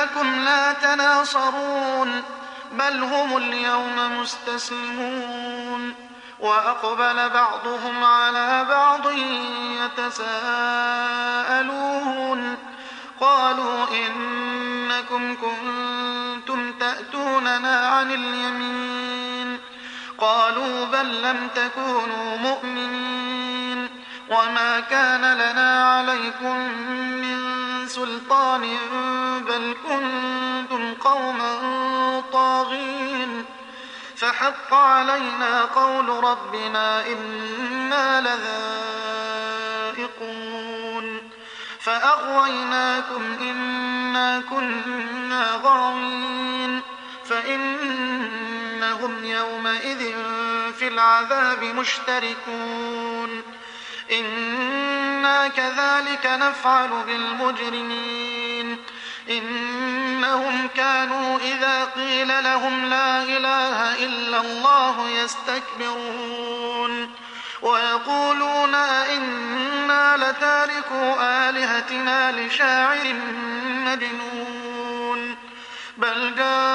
لكم لا تناصرون بل هم اليوم مستسلمون وأقبل بعضهم على بعض يتساءلون قالوا إنكم كنتم تأتوننا عن اليمين قالوا بل لم تكونوا مؤمنين وما كان لنا عليكم من سلطان بل كنتم قوما طاغين فحق علينا قول ربنا إنا لذائقون فأغويناكم إنا كنا غاوين فإنهم يومئذ في العذاب مشتركون إنا كذلك نفعل بالمجرمين إنهم كانوا إذا قيل لهم لا إله إلا الله يستكبرون ويقولون إنا لتاركو آلهتنا لشاعر مجنون بل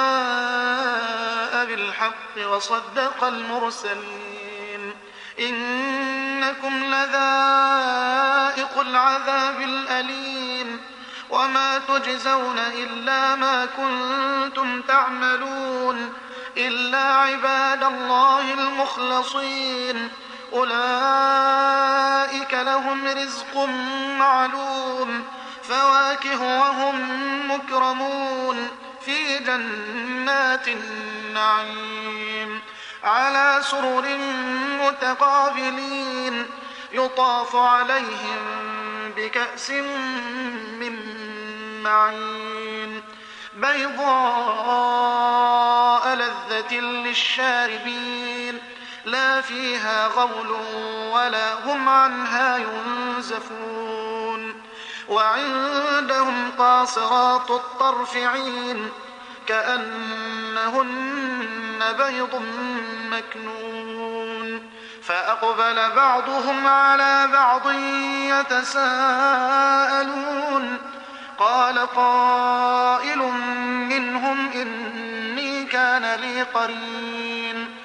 جاء بالحق وصدق المرسلين إنكم لذائق العذاب الأليم وما تجزون إلا ما كنتم تعملون إلا عباد الله المخلصين أولئك لهم رزق معلوم فواكه وهم مكرمون في جنات النعيم على سرر متقابلين يطاف عليهم بكأس من معين بيضاء لذة للشاربين لا فيها غول ولا هم عنها ينزفون وعندهم قاصرات الطرف عين كأنهن بيض مكنون فأقبل بعضهم على بعض يتساءلون قال قائل منهم إني كان لي قرين